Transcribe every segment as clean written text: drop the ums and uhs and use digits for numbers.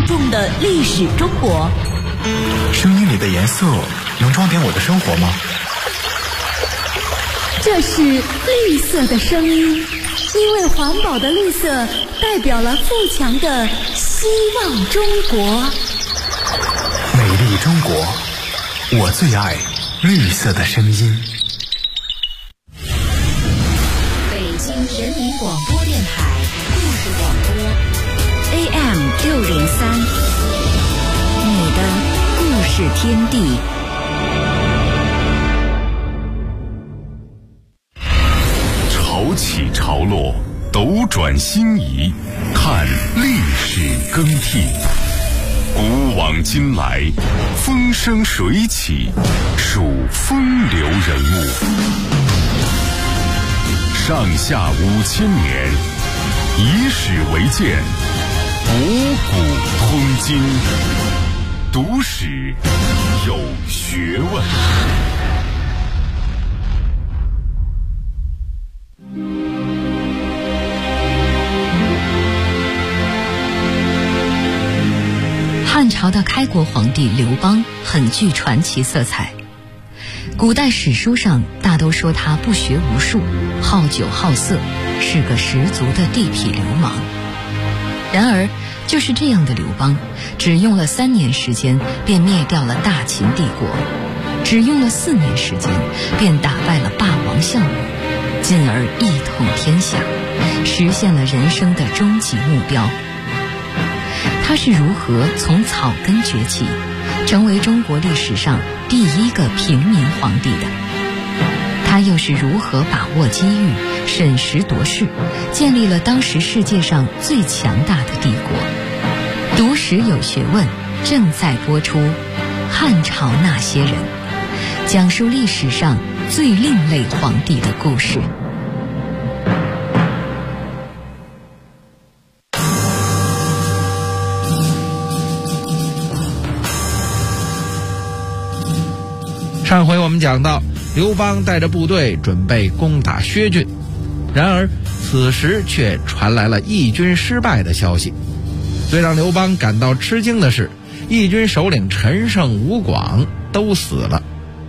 众的历史中国。 声音里的颜色能装点我的生活吗？ 这是绿色的声音，因为环保的绿色代表了富强的希望中国。 美丽中国，我最爱绿色的声音。 北京人民广播电台故事广播 AM603，你的故事天地。 潮起潮落，斗转星移，看历史更替。古往今来，风生水起，数风流人物。上下5000年，以史为鉴，博古通今。读史有学问。 汉朝的开国皇帝刘邦很具传奇色彩，古代史书上大都说他不学无术，好酒好色，是个十足的地痞流氓。然而就是这样的刘邦，只用了3年时间便灭掉了大秦帝国，只用了4年时间便打败了霸王项羽，进而一统天下，实现了人生的终极目标。他是如何从草根崛起，成为中国历史上第一个平民皇帝的？他又是如何把握机遇，审时度势，建立了当时世界上最强大的帝国？读史有学问，正在播出《汉朝那些人》，讲述历史上最另类皇帝的故事。 上回我们讲到，刘邦带着部队准备攻打薛郡，然而此时却传来了义军失败的消息。最让刘邦感到吃惊的是，义军首领陈胜、吴广都死了。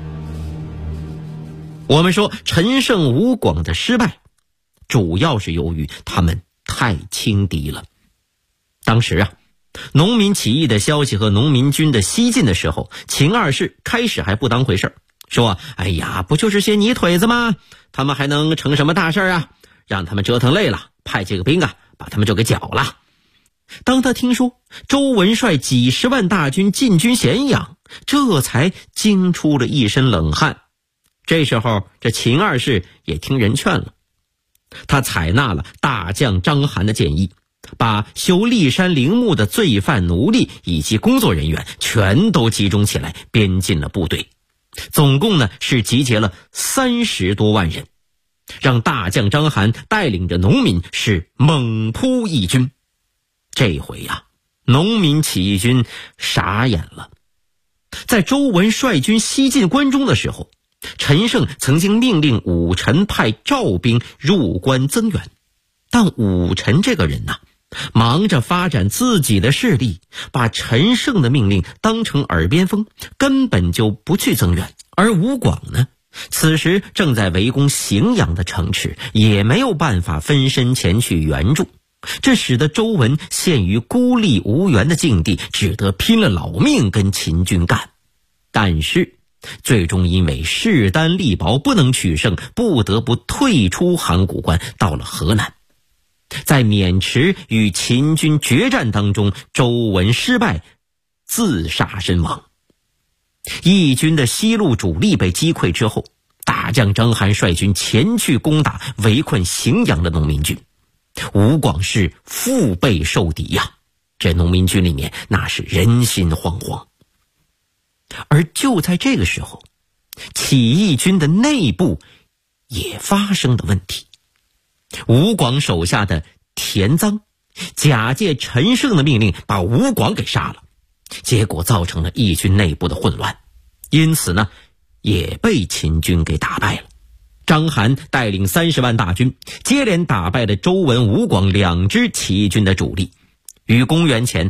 我们说陈胜、吴广的失败，主要是由于他们太轻敌了。当时农民起义的消息和农民军的西进的时候，秦二世开始还不当回事，说哎呀，不就是些泥腿子吗？他们还能成什么大事啊？让他们折腾累了，派几个兵把他们就给剿了。当他听说周文帅几十万大军进军咸阳，这才惊出了一身冷汗。这时候这秦二世也听人劝了，他采纳了大将章邯的建议，把修骊山陵墓的罪犯奴隶以及工作人员全都集中起来，编进了部队。总共是集结了30多万人，让大将章邯带领着农民是猛扑义军。这回农民起义军傻眼了。在周文率军西进关中的时候，陈胜曾经命令武臣派赵兵入关增援，但武臣这个人忙着发展自己的势力，把陈胜的命令当成耳边风，根本就不去增援。而吴广此时正在围攻荥阳的城池，也没有办法分身前去援助，这使得周文陷于孤立无援的境地，只得拼了老命跟秦军干。但是最终因为势单力薄不能取胜，不得不退出函谷关，到了河南。在渑池与秦军决战当中，周文失败，自杀身亡。义军的西路主力被击溃之后，大将章邯率军前去攻打围困荥阳的农民军。吴广是腹背受敌这农民军里面那是人心惶惶。而就在这个时候，起义军的内部也发生了问题。吴广手下的田臧假借陈胜的命令把吴广给杀了，结果造成了义军内部的混乱，因此也被秦军给打败了。章邯带领30万大军接连打败了周文、吴广2支起义军的主力， 于公元前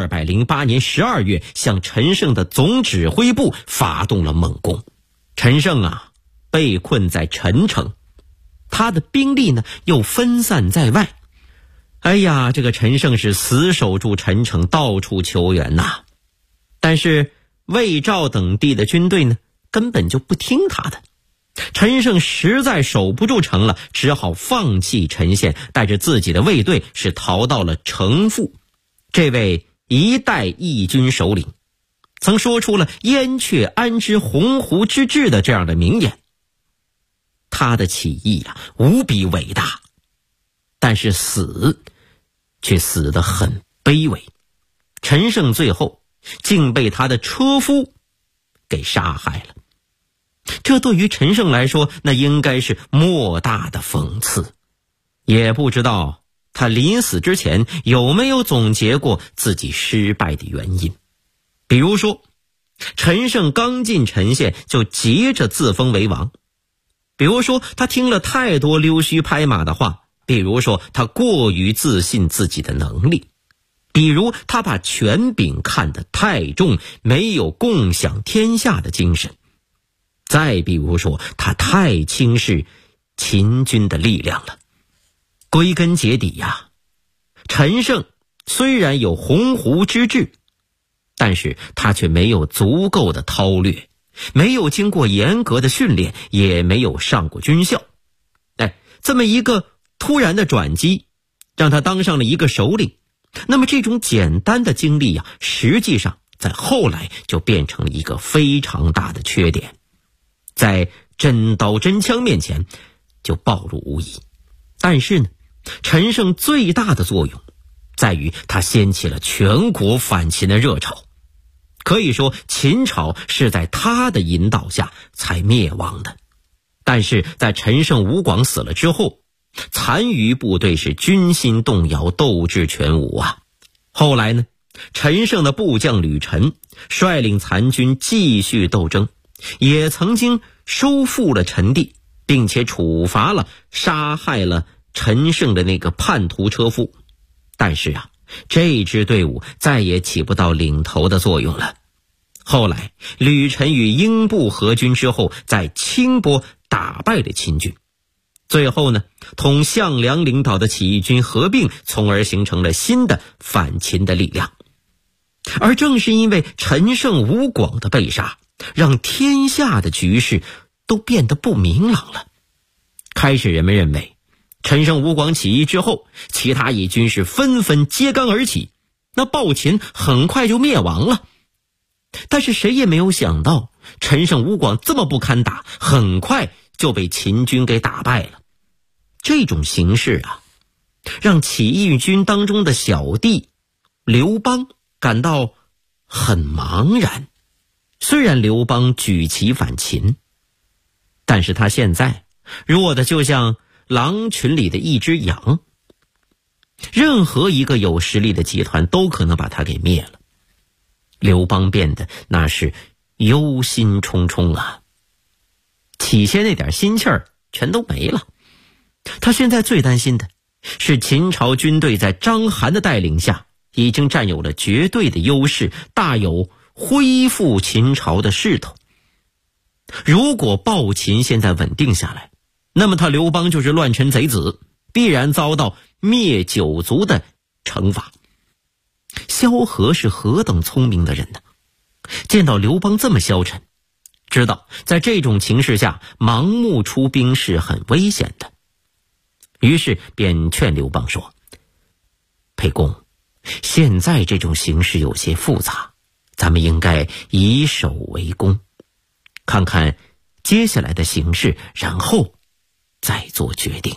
208年12月向陈胜的总指挥部发动了猛攻。陈胜被困在陈城，他的兵力呢又分散在外。这个陈胜是死守住陈城，到处求援呐。但是魏赵等地的军队呢根本就不听他的。陈胜实在守不住城了，只好放弃陈县，带着自己的卫队是逃到了城父。这位一代义军首领曾说出了燕雀安知鸿鹄之志的这样的名言。他的起义无比伟大，但是死却死得很卑微。陈胜最后竟被他的车夫给杀害了。这对于陈胜来说，那应该是莫大的讽刺。也不知道他临死之前有没有总结过自己失败的原因。比如说，陈胜刚进陈县就急着自封为王；比如说，他听了太多溜须拍马的话；比如说，他过于自信自己的能力；比如他把权柄看得太重，没有共享天下的精神；再比如说，他太轻视秦军的力量了。归根结底陈胜虽然有鸿鹄之志，但是他却没有足够的韬略，没有经过严格的训练，也没有上过军校。这么一个突然的转机，让他当上了一个首领。那么这种简单的经历实际上在后来就变成了一个非常大的缺点，在真刀真枪面前就暴露无遗。但是呢，陈胜最大的作用在于他掀起了全国反秦的热潮。可以说秦朝是在他的引导下才灭亡的。但是在陈胜吴广死了之后，残余部队是军心动摇，斗志全无后来呢，陈胜的部将吕臣率领残军继续斗争，也曾经收复了陈地，并且处罚了杀害了陈胜的那个叛徒车夫。但是这支队伍再也起不到领头的作用了。后来吕臣与英布合军之后，在清波打败了秦军，最后呢，同项梁领导的起义军合并，从而形成了新的反秦的力量。而正是因为陈胜吴广的被杀，让天下的局势都变得不明朗了。开始人们认为陈胜吴广起义之后，其他义军是纷纷揭竿而起，那暴秦很快就灭亡了。但是谁也没有想到，陈胜吴广这么不堪打，很快就被秦军给打败了。这种形势让起义军当中的小弟刘邦感到很茫然。虽然刘邦举旗反秦，但是他现在弱的就像狼群里的一只羊，任何一个有实力的集团都可能把他给灭了。刘邦变得那是忧心忡忡起先那点心气儿全都没了。他现在最担心的是秦朝军队在章邯的带领下已经占有了绝对的优势，大有恢复秦朝的势头。如果暴秦现在稳定下来，那么他刘邦就是乱臣贼子，必然遭到灭九族的惩罚。萧何是何等聪明的人呢？见到刘邦这么消沉，知道在这种情势下盲目出兵是很危险的，于是便劝刘邦说：沛公，现在这种形势有些复杂，咱们应该以守为攻，看看接下来的形势，然后再做决定。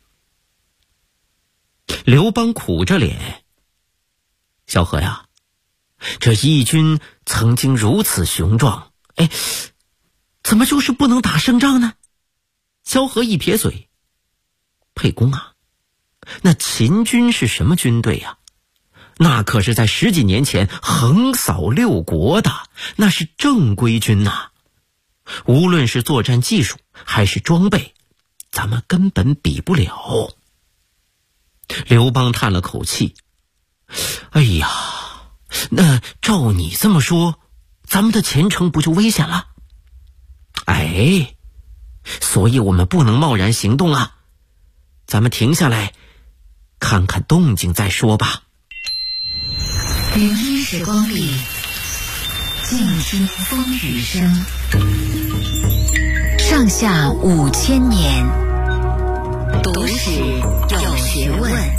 刘邦苦着脸：萧何呀，这义军曾经如此雄壮，怎么就是不能打胜仗呢？萧何一撇嘴：沛公那秦军是什么军队那可是在10几年前横扫6国的，那是正规军无论是作战技术还是装备，咱们根本比不了。刘邦叹了口气： 哎呀，那照你这么说，咱们的前程不就危险了？哎，所以我们不能贸然行动啊，咱们停下来看看动静再说吧。 聆听时光里，静听风雨声。上下5000年，读史有学问。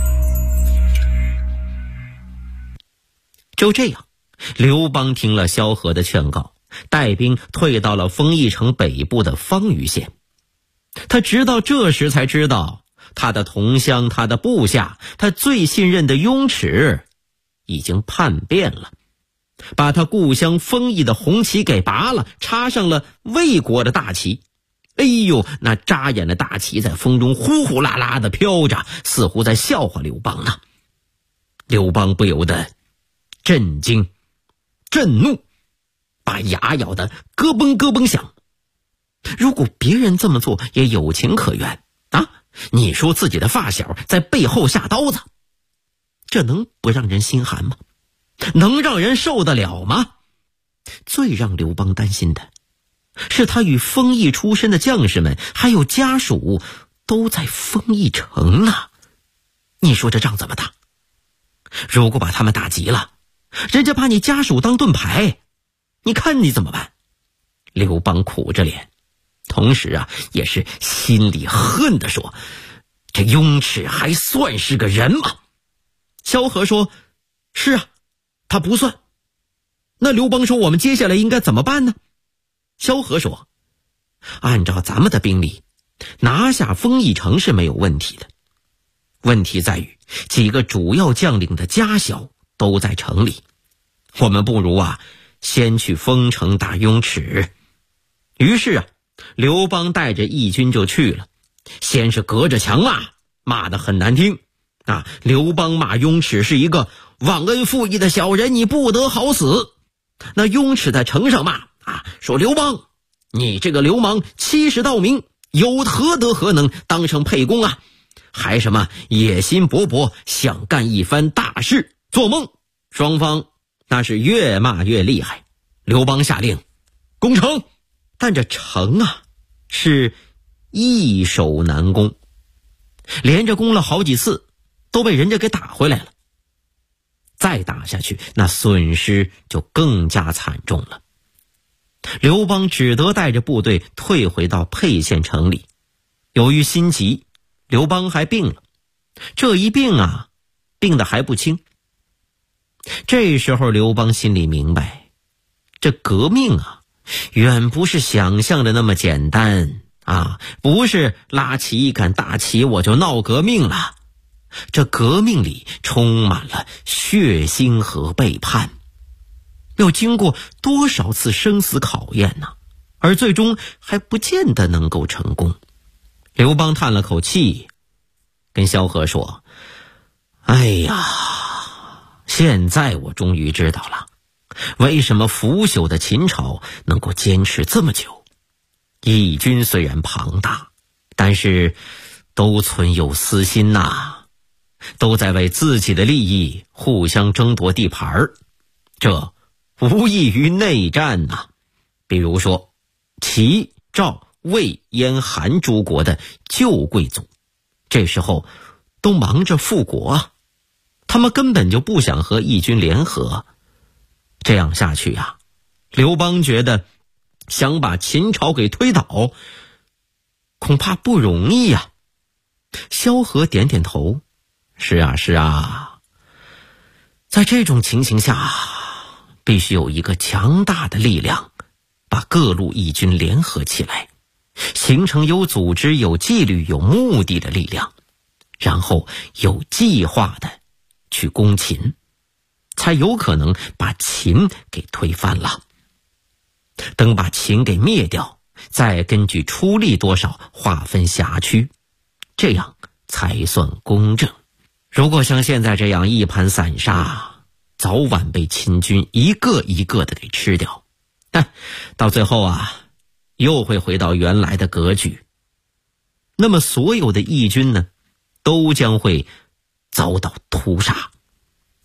就这样，刘邦听了萧何的劝告，带兵退到了丰邑城北部的方隅县。他直到这时才知道，他的同乡，他的部下，他最信任的雍齿已经叛变了，把他故乡丰邑的红旗给拔了，插上了魏国的大旗。哎呦，那扎眼的大旗在风中呼呼啦啦地飘着，似乎在笑话刘邦呢。刘邦不由得震惊震怒，把牙咬得咯嘣咯嘣响。如果别人这么做也有情可原啊，你说自己的发小在背后下刀子，这能不让人心寒吗？能让人受得了吗？最让刘邦担心的是，他与丰邑出身的将士们还有家属都在丰邑城呢。你说这仗怎么打？如果把他们打急了，人家把你家属当盾牌，你看你怎么办？刘邦苦着脸，同时啊，也是心里恨地说，这雍齿还算是个人吗？萧何说，是啊，他不算。那刘邦说，我们接下来应该怎么办呢？萧何说，按照咱们的兵力，拿下丰邑城是没有问题的，问题在于几个主要将领的家小都在城里，我们不如啊先去丰城打雍齿。于是啊，刘邦带着义军就去了，先是隔着墙骂得很难听啊！刘邦骂雍齿是一个忘恩负义的小人，你不得好死。那雍齿在城上骂说，刘邦，你这个流氓，70道名，有何德何能当上沛公啊？还什么野心勃勃，想干一番大事，做梦！双方那是越骂越厉害。刘邦下令攻城，但这城是易守难攻，连着攻了好几次，都被人家给打回来了。再打下去，那损失就更加惨重了。刘邦只得带着部队退回到沛县城里。由于心急，刘邦还病了，这一病病得还不轻。这时候刘邦心里明白，这革命远不是想象的那么简单不是拉起一杆大旗我就闹革命了。这革命里充满了血腥和背叛，要经过多少次生死考验呢？而最终还不见得能够成功。刘邦叹了口气，跟萧何说，哎呀，现在我终于知道了，为什么腐朽的秦朝能够坚持这么久。义军虽然庞大，但是都存有私心都在为自己的利益互相争夺地盘，这无异于内战比如说齐、赵、魏、燕、韩诸国的旧贵族，这时候都忙着复国他们根本就不想和义军联合。这样下去刘邦觉得想把秦朝给推倒恐怕不容易萧何点点头，是啊，在这种情形下必须有一个强大的力量把各路义军联合起来，形成有组织、有纪律、有目的的力量，然后有计划的去攻秦，才有可能把秦给推翻了。等把秦给灭掉，再根据出力多少划分辖区，这样才算公正。如果像现在这样一盘散沙，早晚被秦军一个一个的给吃掉，到最后又会回到原来的格局。那么所有的义军呢，都将会遭到屠杀。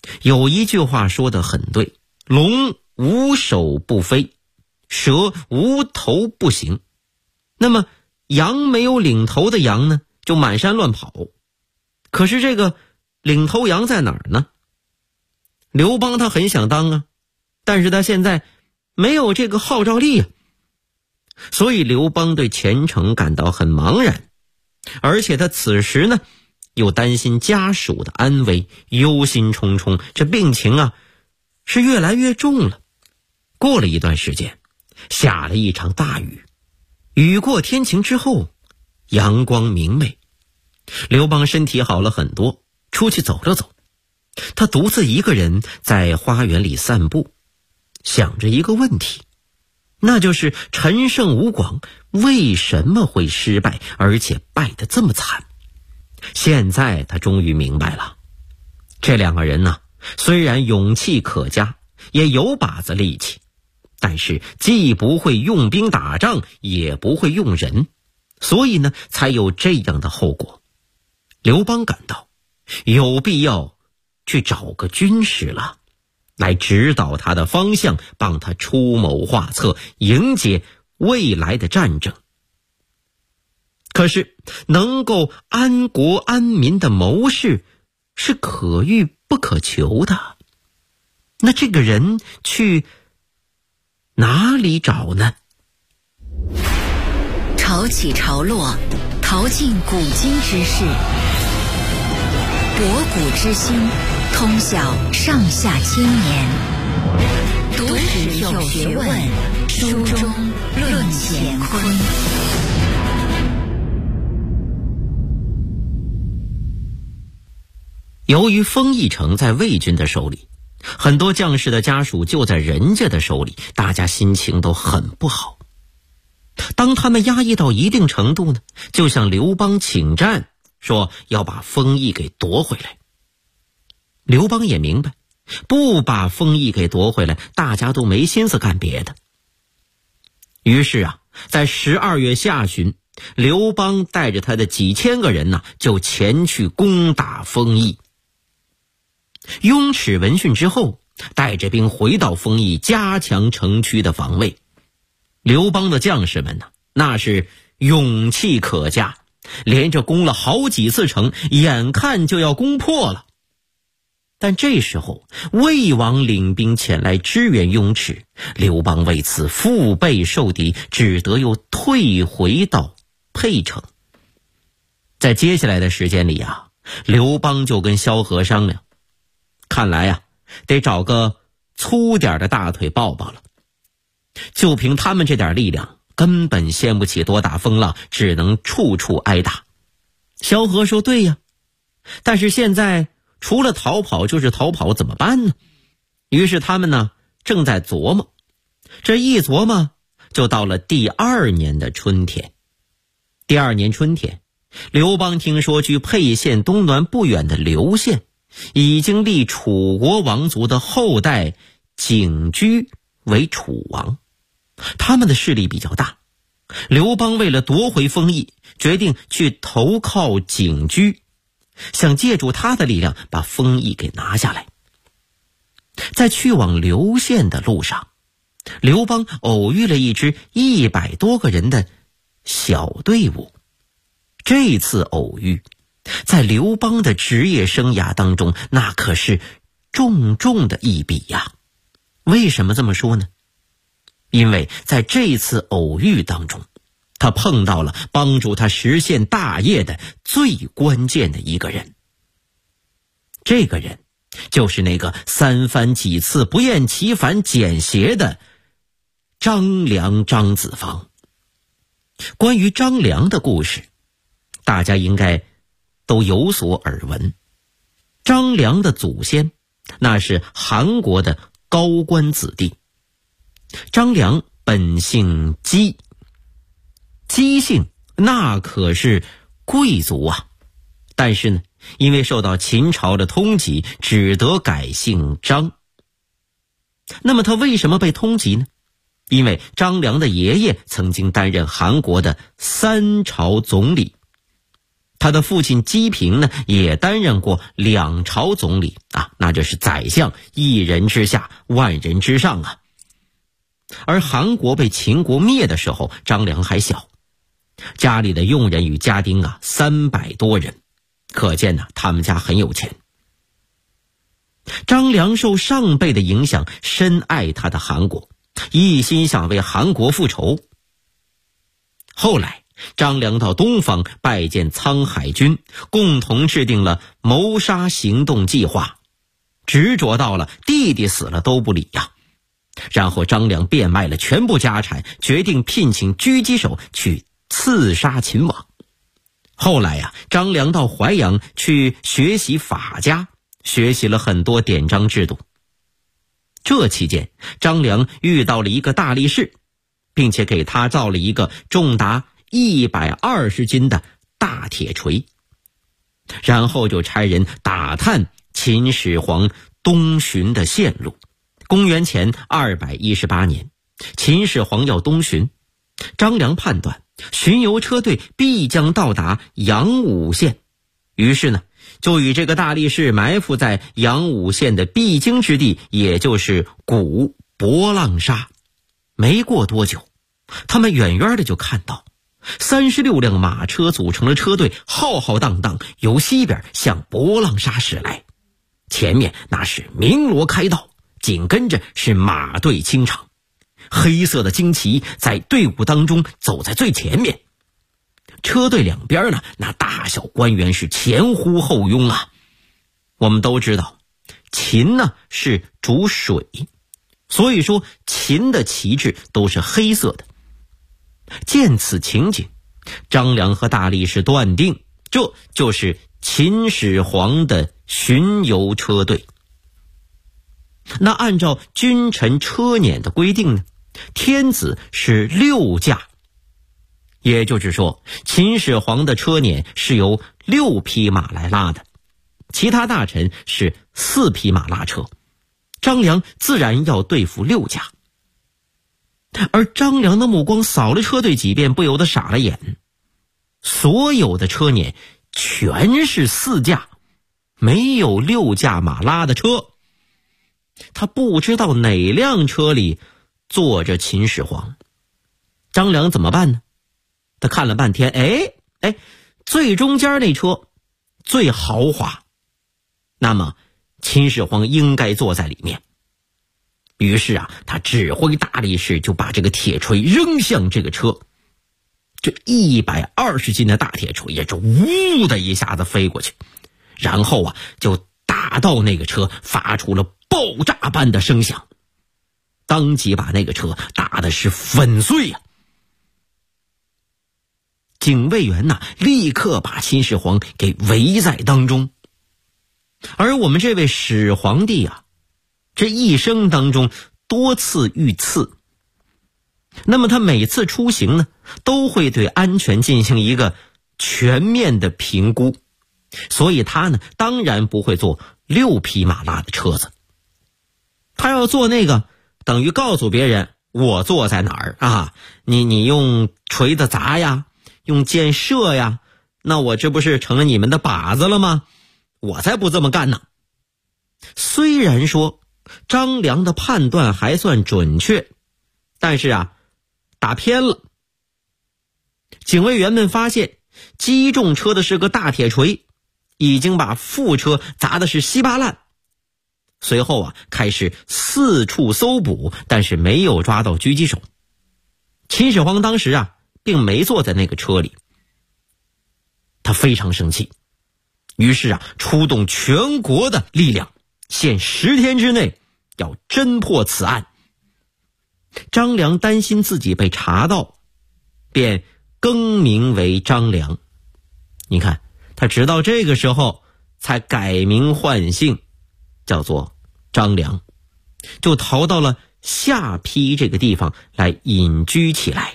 有一句话说得很对，龙无首不飞，蛇无头不行。那么羊没有领头的羊呢，就满山乱跑。可是这个领头羊在哪儿呢？刘邦他很想当啊，但是他现在没有这个号召力啊。所以刘邦对前程感到很茫然，而且他此时呢又担心家属的安危，忧心忡忡，这病情啊是越来越重了。过了一段时间，下了一场大雨，雨过天晴之后，阳光明媚，刘邦身体好了很多，出去走了走。他独自一个人在花园里散步，想着一个问题，那就是陈胜吴广为什么会失败，而且败得这么惨。现在他终于明白了，这两个人呢，虽然勇气可嘉，也有把子力气，但是既不会用兵打仗，也不会用人，所以呢，才有这样的后果。刘邦感到有必要去找个军师了，来指导他的方向，帮他出谋划策，迎接未来的战争。可是能够安国安民的谋士是可遇不可求的，那这个人去哪里找呢？ 潮起潮落，淘尽古今之事，博古之今，通晓上下千年。读史有学问，书中论乾坤。 由于丰邑城在魏军的手里，很多将士的家属就在人家的手里，大家心情都很不好。当他们压抑到一定程度呢，就向刘邦请战，说要把丰邑给夺回来。刘邦也明白，不把丰邑给夺回来，大家都没心思干别的。于是啊，在12月下旬，刘邦带着他的几千个人呢，就前去攻打丰邑。雍齿闻讯之后，带着兵回到丰邑，加强城区的防卫。刘邦的将士们呢，那是勇气可嘉，连着攻了好几次城，眼看就要攻破了。但这时候魏王领兵前来支援雍齿，刘邦为此腹背受敌，只得又退回到沛城。在接下来的时间里啊，刘邦就跟萧何商量，看来啊，得找个粗点的大腿抱抱了。就凭他们这点力量，根本掀不起多大风浪，只能处处挨打。萧何说对呀，但是现在除了逃跑就是逃跑，怎么办呢？于是他们呢正在琢磨，这一琢磨就到了第2年的春天。第2年春天，刘邦听说距沛县东南不远的刘县已经立楚国王族的后代景居为楚王，他们的势力比较大。刘邦为了夺回丰邑，决定去投靠景居，想借助他的力量把丰邑给拿下来。在去往刘县的路上，刘邦偶遇了一支100多个人的小队伍。这次偶遇在刘邦的职业生涯当中，那可是重重的一笔呀。为什么这么说呢？因为在这次偶遇当中，他碰到了帮助他实现大业的最关键的一个人。这个人就是那个3番几次不厌其烦捡鞋的张良张子方。关于张良的故事，大家应该都有所耳闻。张良的祖先那是韩国的高官子弟。张良本姓姬，姬姓那可是贵族啊，但是呢，因为受到秦朝的通缉，只得改姓张。那么他为什么被通缉呢？因为张良的爷爷曾经担任韩国的3朝总理。 他的父亲姬平呢，也担任过2朝总理啊，那就是宰相，一人之下，万人之上啊。而韩国被秦国灭的时候，张良还小，家里的佣人与家丁啊300多人，可见呢，他们家很有钱。张良受上辈的影响，深爱他的韩国，一心想为韩国复仇。后来张良到东方拜见沧海君，共同制定了谋杀行动计划，执着到了弟弟死了都不理呀。然后张良变卖了全部家产，决定聘请狙击手去刺杀秦王。后来呀，张良到淮阳去学习法家，学习了很多典章制度。这期间，张良遇到了一个大力士，并且给他造了一个重达120斤的大铁锤，然后就差人打探秦始皇东巡的线路。公元前218年，秦始皇要东巡，张良判断巡游车队必将到达阳武县，于是呢，就与这个大力士埋伏在阳武县的必经之地，也就是古博浪沙。没过多久，他们远远的就看到36辆马车组成了车队，浩浩荡荡由西边向博浪沙驶来，前面那是鸣锣开道，紧跟着是马队清场，黑色的旌旗在队伍当中走在最前面。车队两边呢，那大小官员是前呼后拥啊。我们都知道秦呢是主水，所以说秦的旗帜都是黑色的。见此情景，张良和大力士断定这就是秦始皇的巡游车队。那按照君臣车辇的规定呢，天子是6驾，也就是说秦始皇的车辇是由6匹马来拉的，其他大臣是4匹马拉车，张良自然要对付6驾。而张良的目光扫了车队几遍，不由得傻了眼，所有的车辇全是4驾，没有6驾马拉的车。他不知道哪辆车里坐着秦始皇，张良怎么办呢？他看了半天，最中间那车最豪华，那么秦始皇应该坐在里面。于是啊，他指挥大力士就把这个铁锤扔向这个车，这120斤的大铁锤也是呜的一下子飞过去，然后啊就打到那个车，发出了爆炸般的声响，当即把那个车打的是粉碎啊。警卫员呢，立刻把秦始皇给围在当中。而我们这位始皇帝啊，这一生当中多次遇刺，那么他每次出行呢，都会对安全进行一个全面的评估，所以他呢，当然不会坐6匹马拉的车子。他要坐那个，等于告诉别人我坐在哪儿啊，你用锤子砸呀，用箭射呀，那我这不是成了你们的靶子了吗？我才不这么干呢。虽然说张良的判断还算准确，但是啊，打偏了。警卫员们发现击中车的是个大铁锤，已经把副车砸的是稀巴烂。随后啊，开始四处搜捕，但是没有抓到狙击手。秦始皇当时啊，并没坐在那个车里，他非常生气，于是啊，出动全国的力量，限10天之内要侦破此案。张良担心自己被查到，便更名为张良。你看，他直到这个时候才改名换姓，叫做张良，就逃到了下邳这个地方来隐居起来。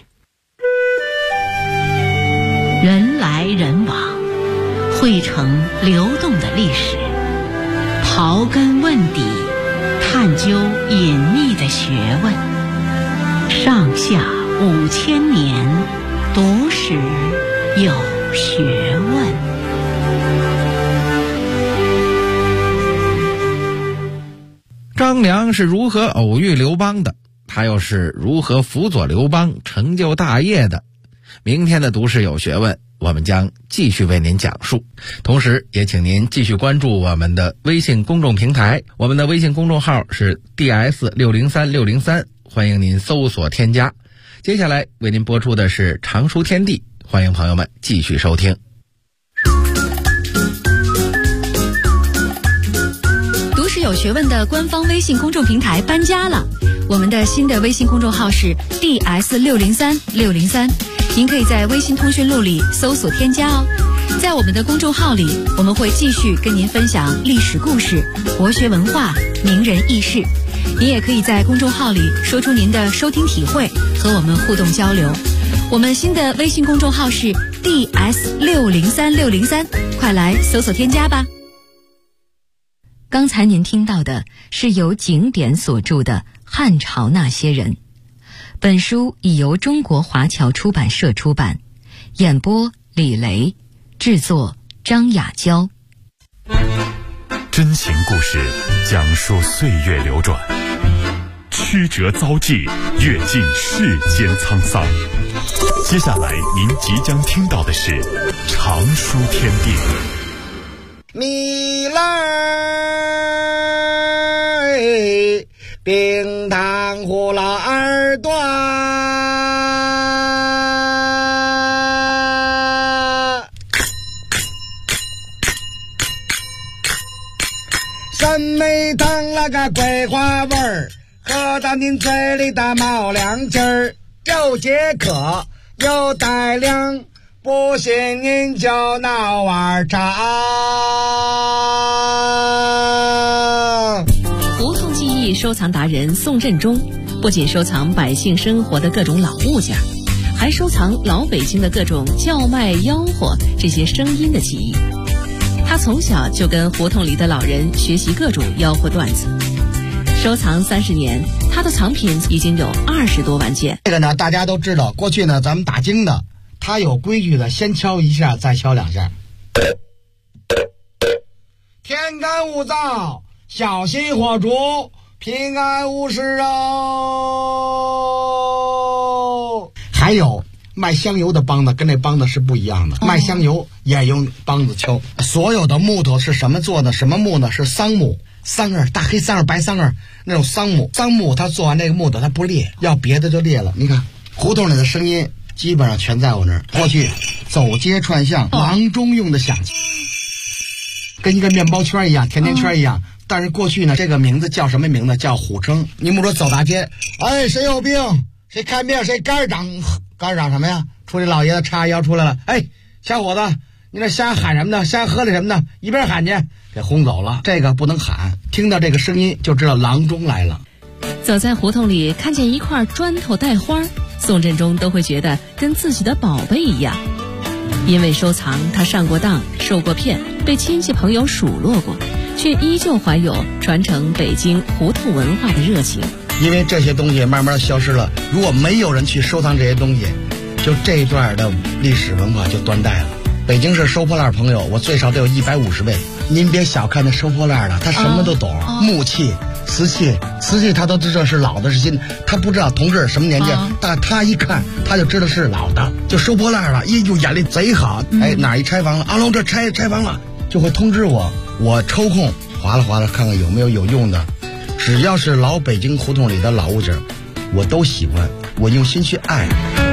人来人往，汇成流动的历史，刨根问底，探究隐秘的学问。上下5000年，读史有学问。 张良是如何偶遇刘邦的？他又是如何辅佐刘邦成就大业的？明天的读史有学问，我们将继续为您讲述。同时也请您继续关注我们的微信公众平台，我们的微信公众号是 DS603603，欢迎您搜索添加。接下来为您播出的是常书天地，欢迎朋友们继续收听。 读史有学问的官方微信公众平台搬家了，我们的新的微信公众号是 DS603603，您可以在微信通讯录里搜索添加哦。在我们的公众号里，我们会继续跟您分享历史故事、国学文化、名人轶事。您也可以在公众号里说出您的收听体会，和我们互动交流。我们新的微信公众号是 DS603603，快来搜索添加吧。刚才您听到的是由景典所著的《汉朝那些人》，本书已由中国华侨出版社出版，演播李雷，制作张雅娇。 真情故事讲述岁月流转，曲折遭际，阅尽世间沧桑。接下来您即将听到的是常书天地。 米来冰糖葫芦耳朵，酸梅汤那个桂花味儿，喝到您嘴里的冒凉劲儿，又解渴又带凉，不信您就闹碗茶。 胡同记忆收藏达人宋振中不仅收藏百姓生活的各种老物件，还收藏老北京的各种叫卖吆喝这些声音的记忆。他从小就跟胡同里的老人学习各种吆喝段子，收藏30年，他的藏品已经有20多万件。 这个呢，大家都知道，过去呢，咱们打更的，他有规矩的，先敲一下，再敲2下。天干物燥，小心火烛，平安无事哦。还有卖香油的梆子跟这梆子是不一样的，卖香油也用梆子敲。所有的木头是什么做的？什么木呢？是桑木，桑叶，大黑桑叶、白桑叶那种桑木。桑木它做完这个木头它不裂，要别的就裂了。你看胡同里的声音基本上全在我那儿。过去走街串巷，郎中用的响器，跟一个面包圈一样，甜甜圈一样。但是过去呢，这个名字叫什么名字？叫虎称。你们说走大街，哎，谁有病？谁看病？谁肝长？肝长什么呀？出去老爷子叉腰出来了，哎，小伙子，你这瞎喊什么呢？瞎喝的什么呢？一边喊去，给轰走了。这个不能喊，听到这个声音就知道郎中来了。 走在胡同里，看见一块砖头带花，宋振中都会觉得跟自己的宝贝一样。因为收藏，他上过当，受过骗，被亲戚朋友数落过，却依旧怀有传承北京胡同文化的热情。 因为这些东西慢慢消失了，如果没有人去收藏这些东西，就这一段的历史文化就断代了。北京市收破烂朋友，我最少得有150位。您别小看那收破烂的，他什么都懂，木器、瓷器他都知道是老的是新的，他不知道同志什么年纪，但他一看他就知道是老的，就收破烂了，一就眼力贼好。哎，哪一拆房了？阿龙这拆房了，就会通知我，我抽空划拉看看有没有用的。只要是老北京胡同里的老物件，我都喜欢，我用心去爱。